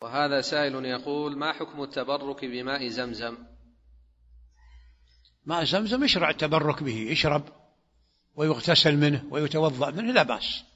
وهذا سائل يقول: ما حكم التبرك بماء زمزم؟ ماء زمزم يشرع التبرك به، يشرب ويغتسل منه ويتوضأ منه لا بأس.